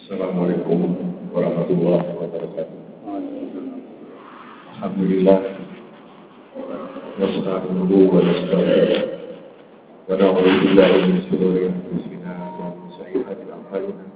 Assalamualaikum warahmatullahi wabarakatuh. Alhamdulillah nasta'inuhu wa nastaghfiruh wa na'udzu billahi min shururi anfusina wa min sayyi'ati a'malina.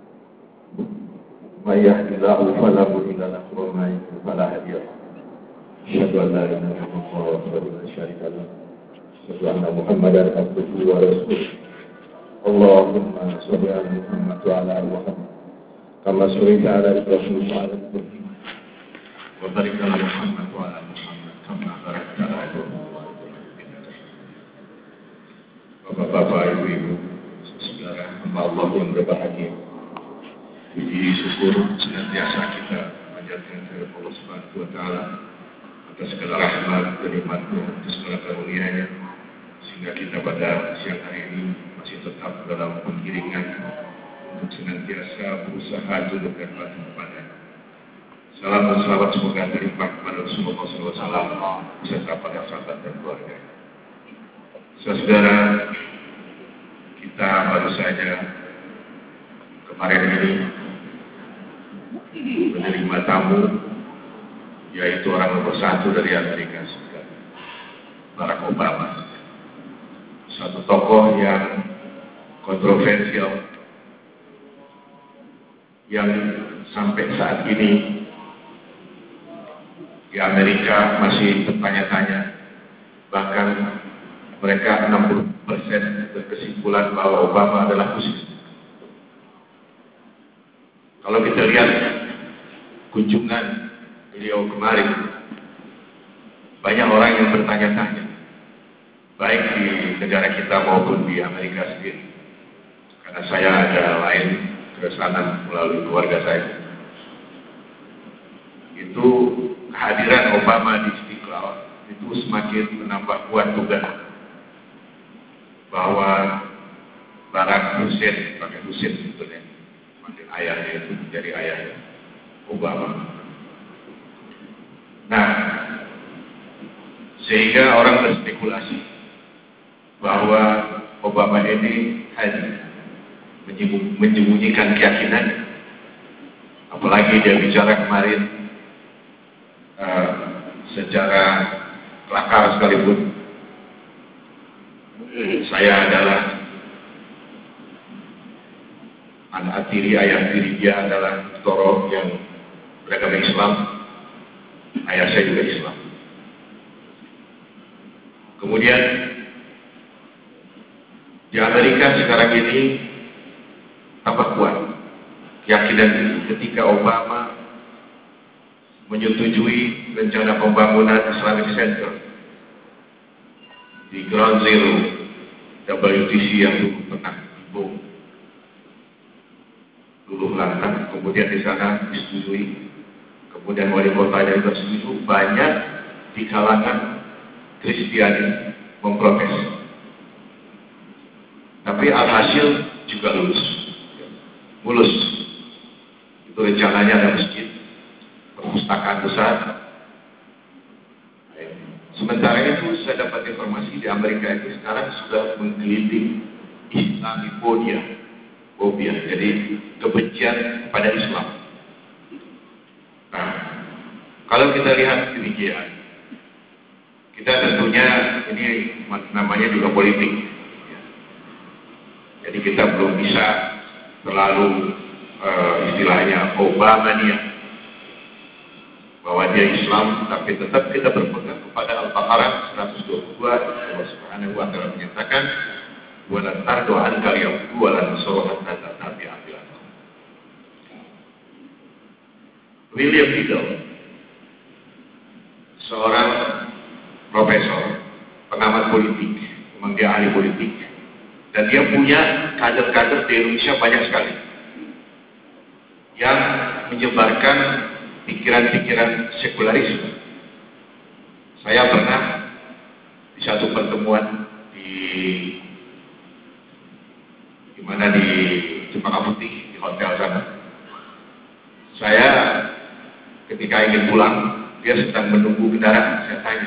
May yahdihillahu fala mudilla lahu wa may yudlil fala hadiya lahu. Asyhadu an la ilaha illallah wahdahu la syarika lahu. Asyhadu anna Muhammadan abduhu wa rasuluh. Allahumma shalli ala Muhammad wa ala ali Muhammad kama shallaita ala Ibrahim wa ala ali Ibrahim wa barik ala Muhammad wa ala ali Muhammad kama barakta ala Ibrahim wa ala ali Ibrahim. Bapak-bapak, ibu-ibu, saudara hamba Allah yang berbahagia, puji syukur senantiasa kita panjatkan kepada Allah Subhanahu wa taala atas segala rahmat dan nikmat-Nya, atas segala karunia-Nya, sehingga kita pada siang hari ini masih tetap dalam penggiringan untuk senantiasa berusaha tunduk dan patuh kepada-Nya. Salam dan salawat semoga terlimpah kepada Rasulullah SAW beserta para sahabat dan keluarga. Saudara, kita baru saja kemarin ini menerima tamu, yaitu orang nomor satu dari Amerika Serikat, Barack Obama. Satu tokoh yang kontroversial, yang sampai saat ini di Amerika masih bertanya-tanya, bahkan mereka 60% berkesimpulan bahwa Obama adalah musuh. Kalau kita lihat kunjungan beliau kemarin, banyak orang yang bertanya-tanya, baik di negara kita maupun di Amerika sendiri. Karena saya ada lain keresahan melalui keluarga saya. Itu kehadiran Obama di Istiqlal itu semakin menambah kuat dugaan bahwa Barack Hussein, pakai Hussein sebetulnya, makin ayahnya itu menjadi ayahnya Obama. Nah, sehingga orang berspekulasi bahwa Obama ini hanya menyembunyikan keyakinan, apalagi dia bicara kemarin secara kelakar sekalipun, saya adalah anak tiri, ayah tiri dia adalah Toro yang beragama Islam, ayah saya juga Islam. Kemudian di Amerika sekarang ini tambah kuat keyakinan ini ketika Obama menyetujui rencana pembangunan Islamic Center di Ground Zero WTC yang dulu pernah dibom dulu lantas, kemudian di sana disetujui, kemudian wali kotanya juga setuju, banyak di kalangan Kristiani memprotes. Tapi alhasil juga mulus. Itu rencananya ada masjid, perpustakaan besar. Sementara itu saya dapat informasi di Amerika itu sekarang sudah menggelinding Islamophobia, jadi kebencian kepada Islam. Nah, kalau kita lihat demikian, kita tentunya ini namanya juga politik. Jadi kita belum bisa terlalu istilahnya Obamania, bahwa dia Islam, tapi tetap kita berpegang kepada Al-Baqarah 122. Allah Subhanahu wa taala menyatakan, "Wa lan tardu ankal yahudu wa lan nasara hatta tattabi'a millatahum." William Beagle, seorang profesor, pengamat politik, memang dia ahli politik, dan dia punya kader-kader di Indonesia banyak sekali yang menyebarkan pikiran-pikiran sekularisme. Saya pernah di satu pertemuan di Cempaka Putih, di hotel sana. Saya ketika ingin pulang, dia sedang menunggu kendaraan. Saya tanya,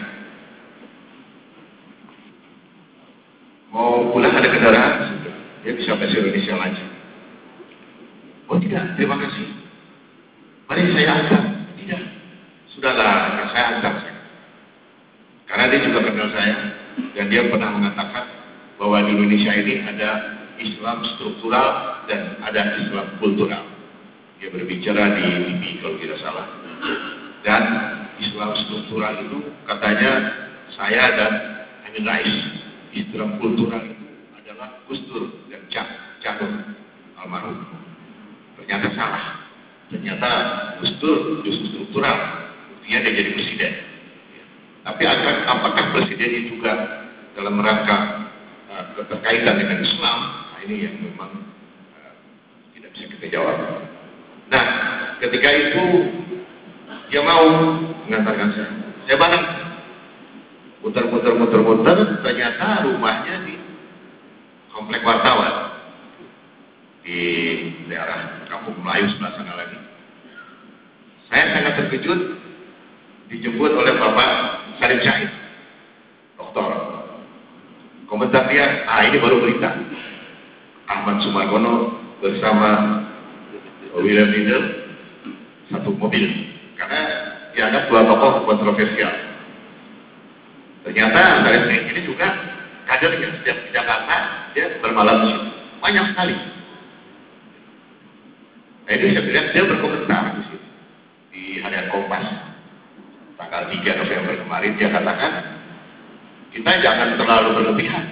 mau pulang ada kendaraan? Dia bisa bahasa Indonesia lanjut. Oh tidak, terima kasih. Mari saya antar. Tidak. Sudahlah, saya antar saya. Karena dia juga kenal saya dan dia pernah mengatakan bahwa di Indonesia ini ada Islam struktural dan ada Islam kultural. Dia berbicara di TV kalau tidak salah. Dan Islam struktural itu katanya saya dan Amin Rais. Islam kultural itu adalah Gus Dur dan Cak Nur almarhum. Ternyata salah. Ternyata Gus Dur justru struktural. Buktinya dia jadi presiden. Tapi apakah presiden ini juga dalam rangka keterkaitan dengan Islam? Nah, ini yang memang tidak bisa kita jawab. Nah, ketika itu dia mau mengantarkan saya bareng. Muter, ternyata rumahnya di Komplek Wartawan di daerah Kampung Melayu sebelah sana lagi. Saya sangat terkejut dijemput oleh Bapak Salim Syahid, doktor. Komentar dia, ini baru berita. Ahmad Sumargono bersama William Linder satu mobil, karena dianggap dua tokoh kontroversial. Ternyata Salim Syahid ini juga kadernya sejak di Jakarta, dia bermalam di situ. Banyak sekali. Nah ini saya bilang dia berkomentar di situ di Harian Kompas tanggal 3 November kemarin. Dia katakan kita jangan terlalu berlebihan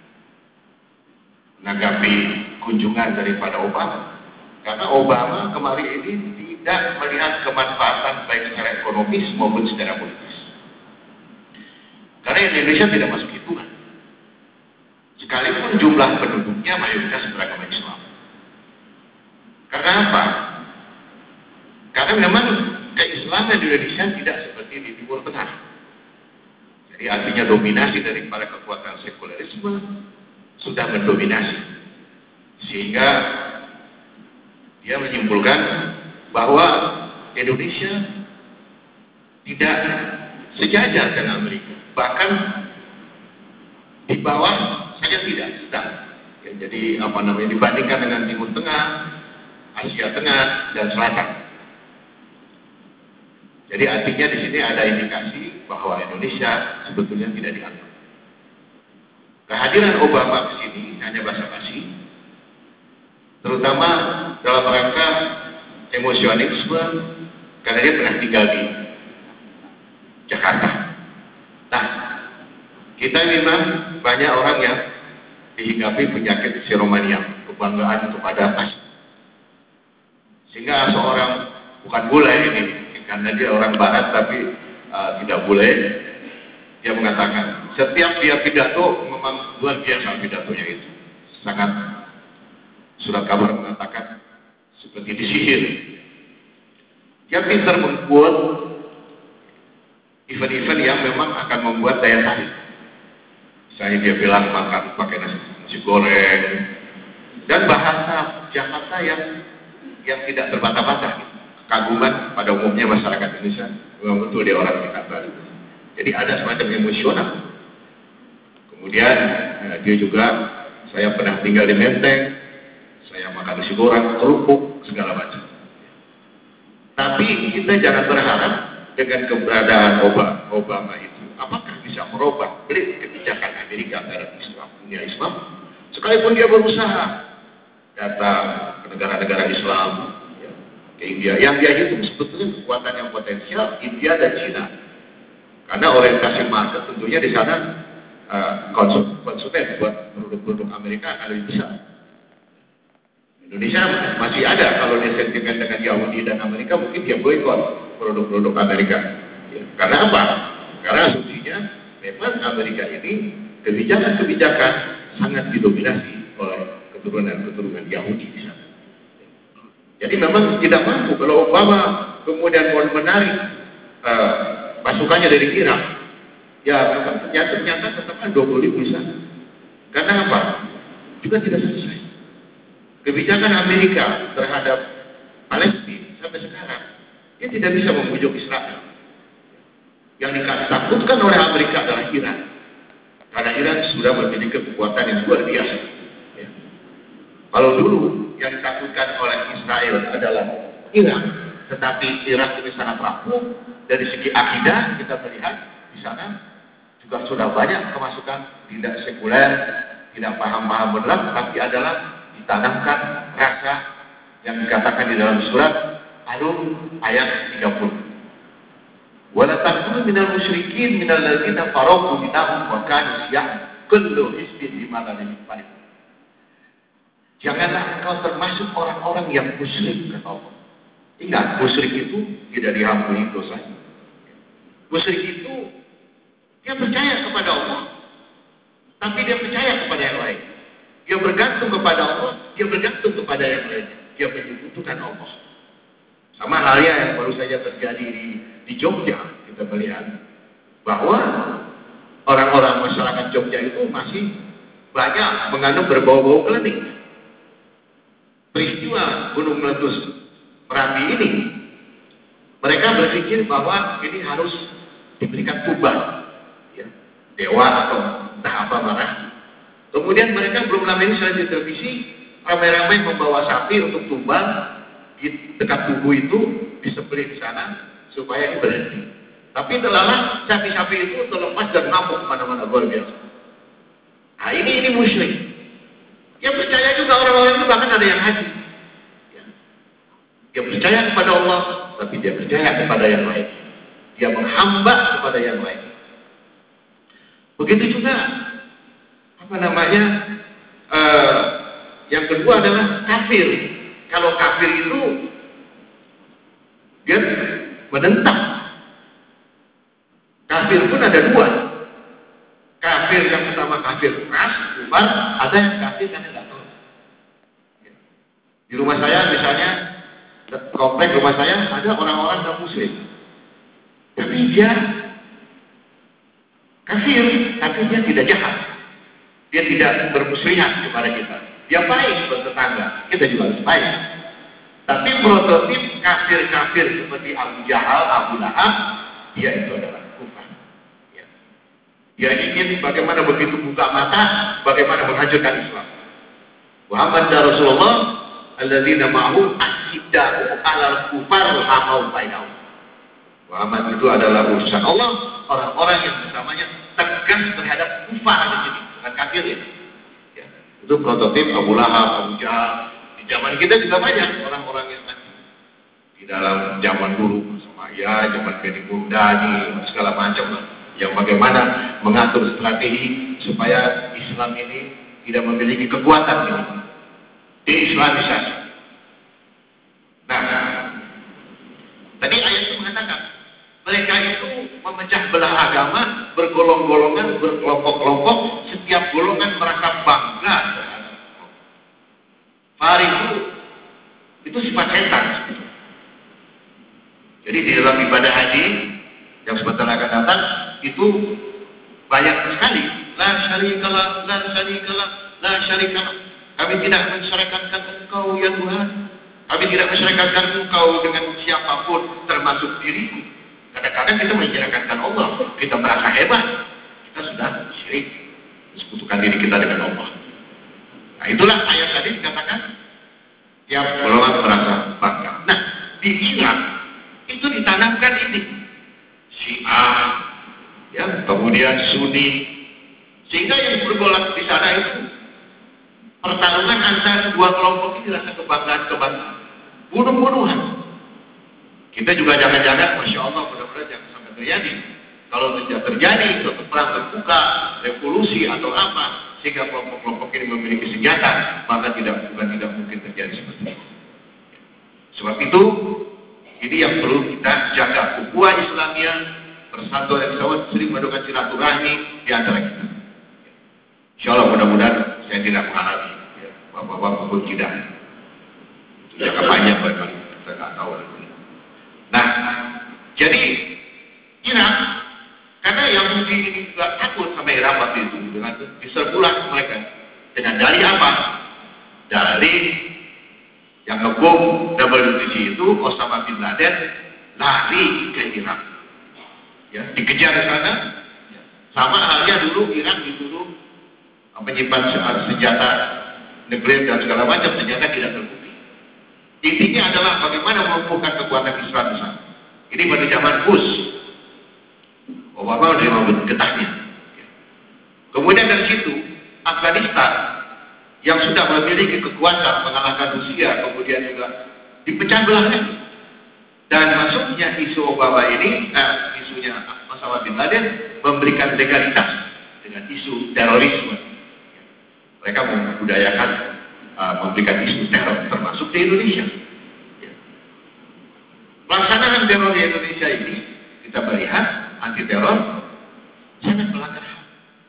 menanggapi kunjungan daripada Obama, karena Obama kemarin ini tidak melihat kemanfaatan baik secara ekonomis maupun secara politis, karena Indonesia tidak masuk hitungan sekalipun jumlah penduduknya mayoritas beragama Islam. Karena apa? Karena memang keislaman di Indonesia tidak seperti di Timur Tengah. Jadi artinya dominasi daripada kekuatan sekulerisme sudah mendominasi. Sehingga dia menyimpulkan bahwa Indonesia tidak sejajar dengan Amerika. Bahkan di bawah saja tidak sedang. Ya, jadi dibandingkan dengan Timur Tengah, Asia Tengah dan Selatan. Jadi artinya di sini ada indikasi bahwa Indonesia sebetulnya tidak dianggap. Kehadiran Obama ke sini hanya basa-basi, terutama dalam rangka emosionalisme, karena dia pernah tinggal di Jakarta. Nah, kita memang banyak orang yang dihinggapi penyakit siromania, kebanggaan kepada pas. Sehingga seorang, bukan bule ini, karena dia orang barat tapi tidak bule, dia mengatakan setiap dia pidato memang luar biasa pidatonya itu. Sangat, surat kabar mengatakan seperti disihir. Dia pintar membuat event-event yang memang akan membuat daya tarik. Misalnya dia bilang makan pakai nasi goreng, dan bahasa Jakarta yang tidak terbata-bata. Kaguman pada umumnya masyarakat Indonesia, memang betul dia orang Jakarta. Jadi ada semacam emosional. Kemudian dia juga, saya pernah tinggal di Menteng, saya makan nasi goreng, kerupuk, segala macam. Tapi kita jangan berharap dengan keberadaan Obama itu, apakah bisa merubah belit kebijakan Amerika terhadap Islam, dunia Islam. Sekalipun dia berusaha datang ke negara-negara Islam, ke India. Yang dia hitung sebetulnya kekuatan yang potensial India dan China. Karena orientasi market tentunya di sana konsumen buat produk-produk Amerika akan lebih besar. Indonesia masih ada, kalau dia sentimen dengan Yahudi dan Amerika, mungkin dia boikot produk-produk Amerika. Ya. Karena apa? Karena asumsinya memang Amerika ini kebijakan-kebijakan sangat didominasi oleh keturunan Yahudi di sana. Jadi memang tidak mampu kalau Obama kemudian mau menarik pasukannya dari Irak, ya memang ternyata tetap 20.000 di sana. Karena apa? Juga tidak selesai. Kebijakan Amerika terhadap Palestina sampai sekarang, dia tidak bisa membujuk Israel. Yang ditakutkan oleh Amerika adalah Iran. Karena Iran sudah memiliki kekuatan yang luar biasa. Ya. Kalau dulu yang ditakutkan oleh Israel adalah Irak, tetapi Irak ini sangat rapuh dari segi akidah. Kita melihat di sana juga sudah banyak kemasukan tidak sekuler, tidak paham-paham benar, tapi adalah ditanamkan rasa yang dikatakan di dalam surat Al-Rum ayat 30. Wala takunu minal musyrikin minal ladzina faraqu dinahum wa kanu syiya'an kullu hizbin bima ladayhim farihun. Janganlah engkau termasuk orang-orang yang musyrik, kata Allah. Ingat, musyrik itu tidak diampuni dosanya. Musyrik itu dia percaya kepada Allah, tapi dia percaya kepada yang lain. Dia bergantung kepada Allah, dia bergantung kepada yang lain. Dia menyekutukan Allah. Sama halnya yang baru saja terjadi di Jogja, kita melihat bahwa orang-orang masyarakat Jogja itu masih banyak mengandung berbau-bau klinik. Peristiwa gunung meletus Merapi ini, mereka berpikir bahwa ini harus diberikan tumbal, ya, dewa atau entah apa marah. Kemudian mereka belum lama ini saya di televisi ramai-ramai membawa sapi untuk tumbal di dekat tubuh itu, disembelih di sana supaya ini berhenti. Tapi terlalu sapi-sapi itu terlepas dan ngamuk kemana-mana, luar biasa. Nah ini musyrik. Yang percaya juga orang-orang itu bahkan ada yang haji. Ya. Dia percaya kepada Allah, tapi dia percaya kepada yang lain. Dia menghamba kepada yang lain. Begitu juga yang kedua adalah kafir. Kalau kafir itu dia menentang. Kafir pun ada dua. Kafir yang pertama kafir keras, kufar, ada yang kafir karena tidak tahu. Di rumah saya misalnya, komplek rumah saya ada orang-orang non muslim, tapi dia kafir, tapi dia tidak jahat, dia tidak bermusuhan kepada kita, dia baik bertetangga, kita juga harus baik. Tapi prototip kafir-kafir seperti Abu Jahal, Abu Lahab, dia itu adalah kufar. Dia ingin bagaimana begitu buka mata, bagaimana menghancurkan Islam. Muhammad dan Rasulullah alladzina ma'hu asyidda'u 'alal kufar rahamau bainahum. Muhammad itu adalah utusan Allah, orang-orang yang bersamanya tegas terhadap kufar di sini, bukan kafir ya. Itu prototip Abu Lahab, Abu Jahal. Di zaman kita juga banyak orang-orang yang di dalam zaman dulu sama ya, zaman Beni Murdani, segala macam lah. Yang bagaimana mengatur strategi supaya Islam ini tidak memiliki kekuatan ini. Deislamisasi. Nah, tadi ayat itu mengatakan mereka itu memecah belah agama, bergolong-golongan, berkelompok-kelompok, setiap golongan merasa bangga. Fari itu sifat setan. Jadi di dalam ibadah haji yang sebentar akan datang itu banyak sekali la syarikalah, la syarikalah, la syarikalah. Kami tidak mensyarikatkan engkau ya Tuhan. Kami tidak mensyarikatkan engkau dengan siapapun termasuk diriku. Kadang-kadang kita mensyarikatkan Allah, kita merasa hebat, kita sudah syirik, mensekutukan diri kita dengan Allah. Nah itulah ayat tadi dikatakan tiap golongan merasa bangga. Nah di Irak itu ditanamkan ini Syiah, ya, kemudian Sunni, sehingga yang bergolak di sana itu pertarungan antara dua kelompok ini rasa kebanggaan, bunuh-bunuhan. Kita juga jangan-jangan, masya Allah, mudah-mudahan jangan sampai terjadi. Kalau tidak terjadi suatu perang terbuka, revolusi atau apa, sehingga kelompok-kelompok ini memiliki senjata, maka tidak mungkin terjadi seperti itu. Sebab itu ini yang perlu kita jaga, ukhuwah Islamiyah, persatuan yang sama, sering melakukan silaturahmi di antara kita. Insya Allah mudah-mudahan saya tidak mengalami ya, bapak-bapak pun tidak. Itu jangka panjang barangkali kita nggak tahu. Nah, jadi Irak karena Yahudi ini juga takut sama Irak waktu itu dengan diserbulah mereka dengan dalih apa? Dalih yang ngebom WTC itu Osama bin Laden lari ke Irak, ya, dikejar ke sana. Sama halnya dulu Irak dituduh menyimpan senjata nuklir dan segala macam ternyata tidak terbukti. Intinya adalah bagaimana melumpuhkan kekuatan Islam di sana. Ini pada zaman Bush. Obama menerima getahnya. Kemudian dari situ, Afghanistan yang sudah memiliki kekuatan mengalahkan Rusia, kemudian juga dipecah belah lagi. Dan masuknya isu Obama ini, isunya Osama bin Laden memberikan legalitas dengan isu terorisme. Mereka membudayakan memberikan isu teror termasuk di Indonesia. Pelaksanaan teror di Indonesia ini kita melihat anti teror sangat melanggar HAM.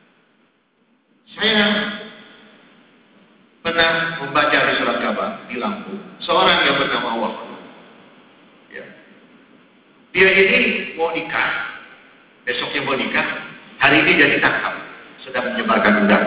Saya pernah membaca di surat kabar di Lampung seorang yang bernama Wahono. Ya. Dia ini mau nikah, besoknya mau nikah, hari ini dia ditangkap, sedang menyebarkan udara.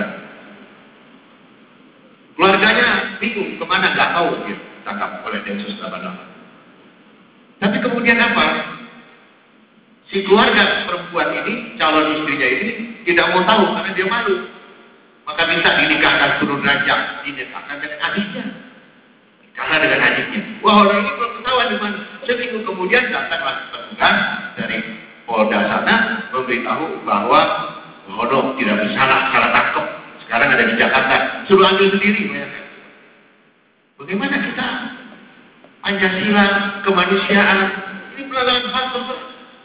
Keluarganya bingung kemana, nggak tahu dia ditangkap oleh Densus 88. Tapi kemudian apa? Si keluarga perempuan ini, calon istrinya ini tidak mau tahu karena dia malu. Maka minta dinikahkan turun ranjang, dinikahkan dengan adiknya. Karena dengan adiknya. Wah, orang ini belum ketahuan di mana. Seminggu kemudian datanglah petugas dari Polda sana memberitahu bahwa Hono tidak bersalah, salah tangkap. Sekarang ada di Jakarta, suruh ambil sendiri. Bagaimana kita Pancasila, kemanusiaan, ini pelanggaran HAM terus.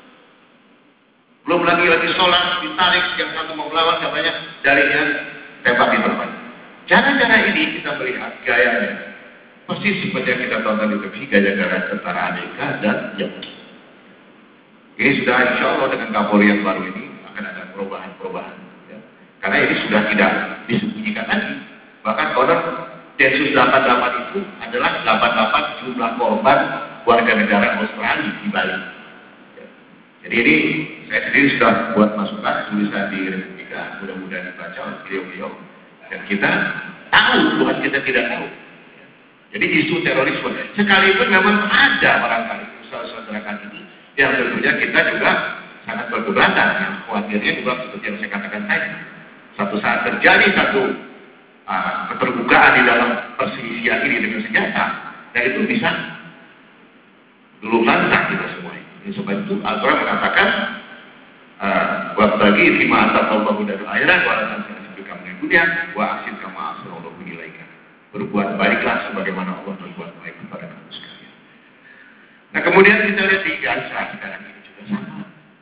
Belum lagi sholat, ditarik, yang satu mau melawan, katanya dalihnya tembak di tempat. Cara-cara ini kita melihat gayanya persis seperti yang kita tonton di TV, gaya-gaya tentara Amerika dan Jepang. Ini sudah insya Allah dengan Kapolri yang baru ini akan ada perubahan-perubahan. Ya. Karena ini sudah tidak disembunyikan lagi. Bahkan konon Densus 88 itu adalah 88 jumlah korban warga negara Australia di Bali. Ya. Jadi ini saya sendiri sudah buat masukan tulisan di Republika, mudah-mudahan dibaca oleh beliau-beliau. Dan kita tahu, bukan kita tidak tahu. Jadi isu terorisme, sekalipun memang ada barangkali usaha-usaha gerakan ini, yang tentunya kita juga sangat berkeberatan. Yang khawatirnya juga seperti yang saya katakan tadi. Satu saat terjadi satu keterbukaan di dalam perselisihan ini dengan senjata, dan itu bisa dulu lantang kita semua ini. Sebab itu Al-Quran mengatakan wabtagi fima atakallahu darul akhirat wa la tansa nasibaka minad dunya wa ahsin kama ahsana Allahu ilaika. Berbuat baiklah sebagaimana Allah berbuat baik kepada kamu sekalian. Nah, kemudian kita lihat di Gaza sekarang ini juga sama.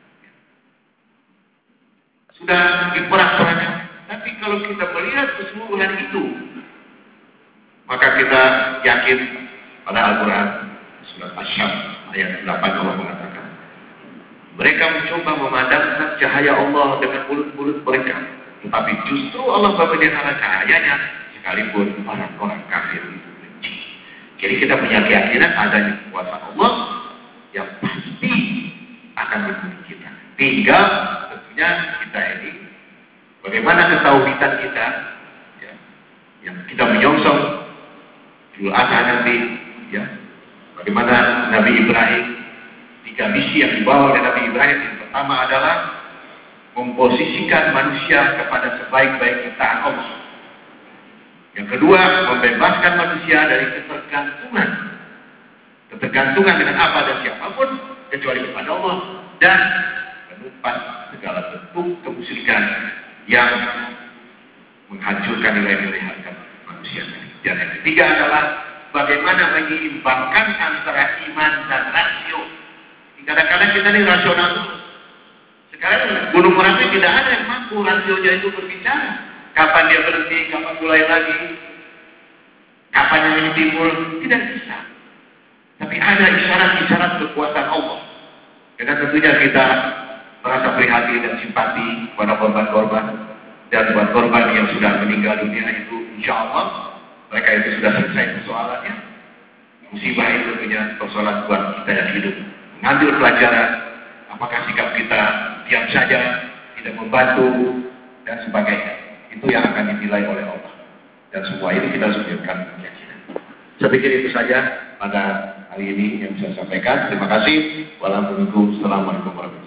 Sudah diporak-porankan. Tapi kalau kita melihat keseluruhan itu, maka kita yakin pada Al-Quran surat Asy-Syams ayat 8 Allah mengatakan, mereka mencoba memadamkan cahaya Allah dengan mulut-mulut mereka, tetapi justru Allah memelihara cahayanya sekalipun orang-orang kafir itu benci. Jadi kita punya keyakinan adanya kekuasaan Allah yang pasti akan menemui kita. Tinggal tentunya kita ini bagaimana ketauhidan kita, ya, yang kita menyongsong Idul Adha nanti, ya, bagaimana Nabi Ibrahim, 3 misi yang dibawa oleh Nabi Ibrahim. Yang pertama adalah memposisikan manusia kepada sebaik-baik ciptaan Allah. Yang kedua, membebaskan manusia dari ketergantungan dengan apa dan siapapun kecuali kepada Allah, dan menumpas segala bentuk kemusyrikan yang menghancurkan nilai-nilai harga manusia. Dan yang ketiga adalah bagaimana menyeimbangkan antara iman dan rasio. Kadang-kadang kita ini rasional terus. Sekarang Gunung Merapi tidak ada yang mampu rasionya itu berbicara. Kapan dia berhenti, kapan mulai lagi, kapan yang ini timbul, tidak bisa. Tapi ada isyarat-isyarat kekuasaan Allah. Dan tentunya kita merasa prihatin dan simpati pada korban-korban, dan buat korban yang sudah meninggal dunia itu, insya Allah mereka itu sudah selesai persoalannya. Musibah itu tentunya persoalan buat kita yang hidup. Mengambil pelajaran, apakah sikap kita diam saja, tidak membantu, dan sebagainya. Itu yang akan dinilai oleh Allah. Dan semua ini kita sujudkan keyakinan. Saya pikir itu saja pada hari ini yang bisa saya sampaikan. Terima kasih. Wassalamualaikum warahmatullahi wabarakatuh.